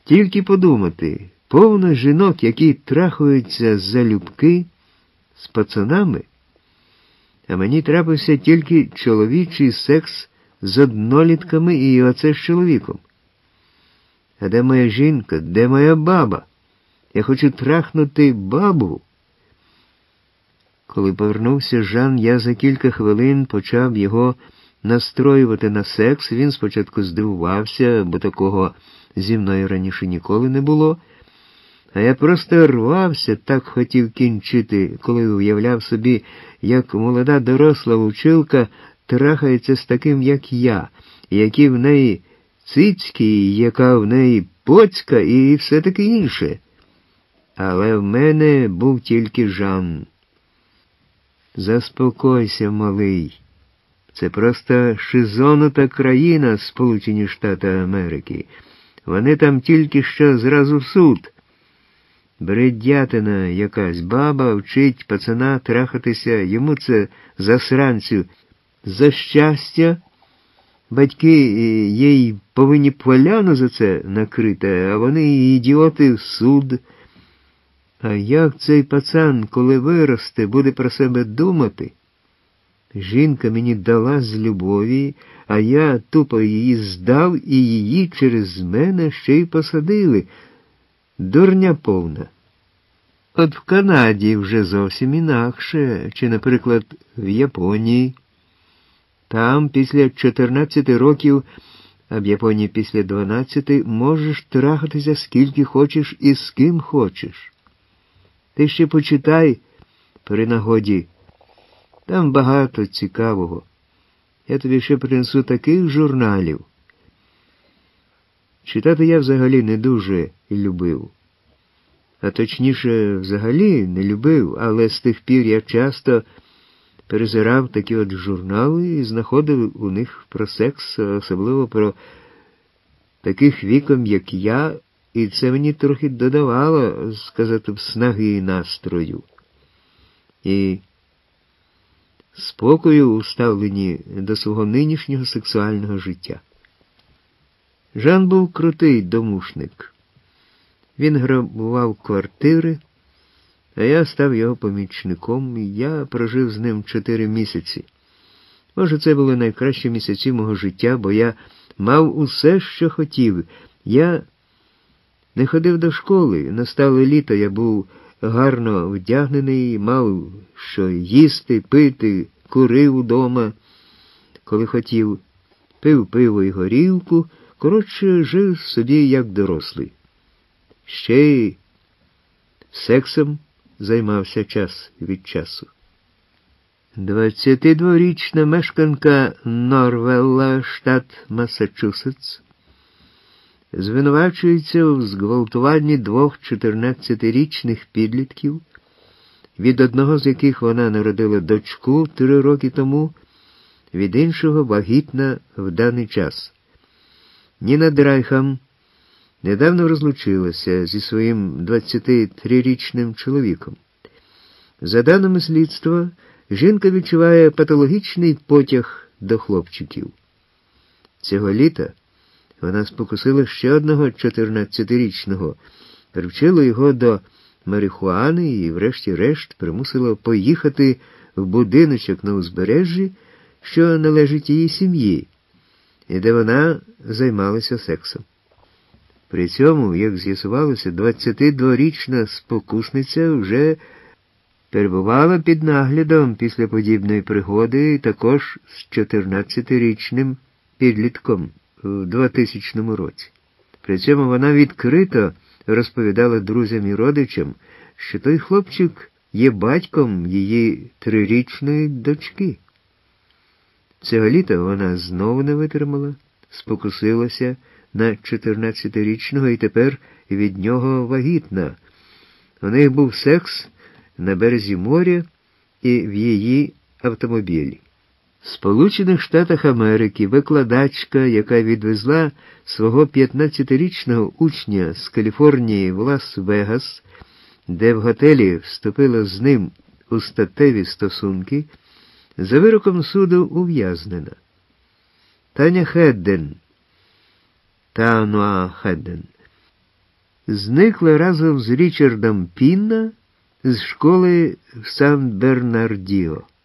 Тільки подумати, повно жінок, які трахаються залюбки з пацанами, а мені трапився тільки чоловічий секс з однолітками і оце з чоловіком. А де моя жінка? Де моя баба? Я хочу трахнути бабу. Коли повернувся Жан, я за кілька хвилин почав його настроювати на секс. Він спочатку здивувався, бо такого зі мною раніше ніколи не було. А я просто рвався, так хотів кінчити, коли уявляв собі, як молода доросла вчилка трахається з таким, як я, які в неї цицьки, яка в неї поцька і все таке інше. Але в мене був тільки Жан. Заспокойся, малий. Це просто шизонута країна, Сполучені Штати Америки. Вони там тільки що зразу в суд. Бредятина якась баба вчить пацана трахатися, йому це засранцю за щастя. Батьки їй повинні поляну за це накрити, а вони, ідіоти, в суд. А як цей пацан, коли виросте, буде про себе думати? Жінка мені дала з любові, а я тупо її здав, і її через мене ще й посадили. Дурня повна. От в Канаді вже зовсім інакше, чи, наприклад, в Японії. Там після 14 років, а в Японії після 12, можеш трахатися скільки хочеш і з ким хочеш. Ти ще почитай при нагоді. Там багато цікавого. Я тобі ще принесу таких журналів. Читати я взагалі не дуже любив. А точніше, взагалі не любив, але з тих пір я часто перезирав такі от журнали і знаходив у них про секс, особливо про таких віком, як я, і це мені трохи додавало, сказати, снаги і настрою. І спокою у ставленні до свого нинішнього сексуального життя. Жан був крутий домушник. Він грабував квартири, а я став його помічником, і я прожив з ним 4 місяці. Може, це були найкращі місяці мого життя, бо я мав усе, що хотів. Я не ходив до школи, настало літо, я був гарно вдягнений, мав що їсти, пити, курив удома, коли хотів, пив пиво і горілку, коротше, жив собі як дорослий. Ще й сексом займався час від часу. 22-річна мешканка Норвелла, штат Массачусетс, звинувачується у зґвалтуванні 2 14-річних підлітків, від одного з яких вона народила дочку 3 роки тому, від іншого вагітна в даний час. Ніна Драйхам недавно розлучилася зі своїм 23-річним чоловіком. За даними слідства, жінка відчуває патологічний потяг до хлопчиків. Цього літа вона спокусила ще одного 14-річного, привчила його до марихуани і, врешті-решт, примусила поїхати в будиночок на узбережжі, що належить її сім'ї, і де вона займалася сексом. При цьому, як з'ясувалося, 22-річна спокусниця вже перебувала під наглядом після подібної пригоди також з 14-річним підлітком у 2000 році. При цьому вона відкрито розповідала друзям і родичам, що той хлопчик є батьком її 3-річної дочки. Цього літа вона знову не витримала, спокусилася на 14-річного і тепер від нього вагітна. У них був секс на березі моря і в її автомобілі. В Сполучених Штатах Америки викладачка, яка відвезла свого 15-річного учня з Каліфорнії в Лас-Вегас, де в готелі вступила з ним у статеві стосунки, за вироком суду ув'язнена. Таня Хедден, зникла разом з Річардом Пінна з школи в Сан-Бернардіно.